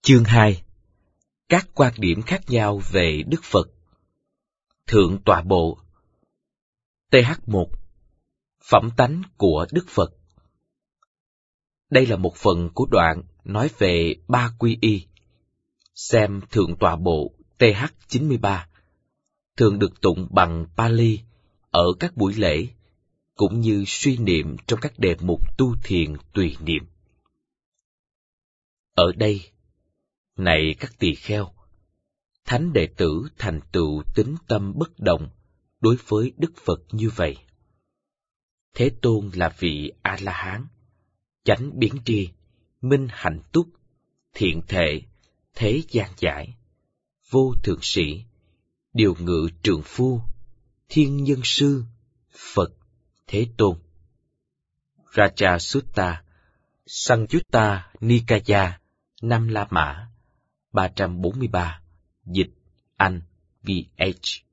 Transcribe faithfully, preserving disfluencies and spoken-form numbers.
Chương hai. Các quan điểm khác nhau về Đức Phật. Thượng tọa bộ. T H một. Phẩm tánh của Đức Phật. Đây là một phần của đoạn nói về ba quy y. Xem Thượng tọa bộ T H chín mươi ba, thường được tụng bằng Pali ở các buổi lễ, cũng như suy niệm trong các đề mục tu thiền tùy niệm. Ở đây, này các tỳ kheo, thánh đệ tử thành tựu tín tâm bất động đối với Đức Phật như vậy. Thế Tôn là vị A-la-hán, chánh biến tri, minh hạnh túc, thiện thệ, thế gian giải, vô thượng sĩ, điều ngự trượng phu, thiên nhân sư, Phật, Thế Tôn. Raja Sutta, Sangyutta Nikaya, Nam La Mã, ba trăm bốn mươi ba, dịch, Anh, V H.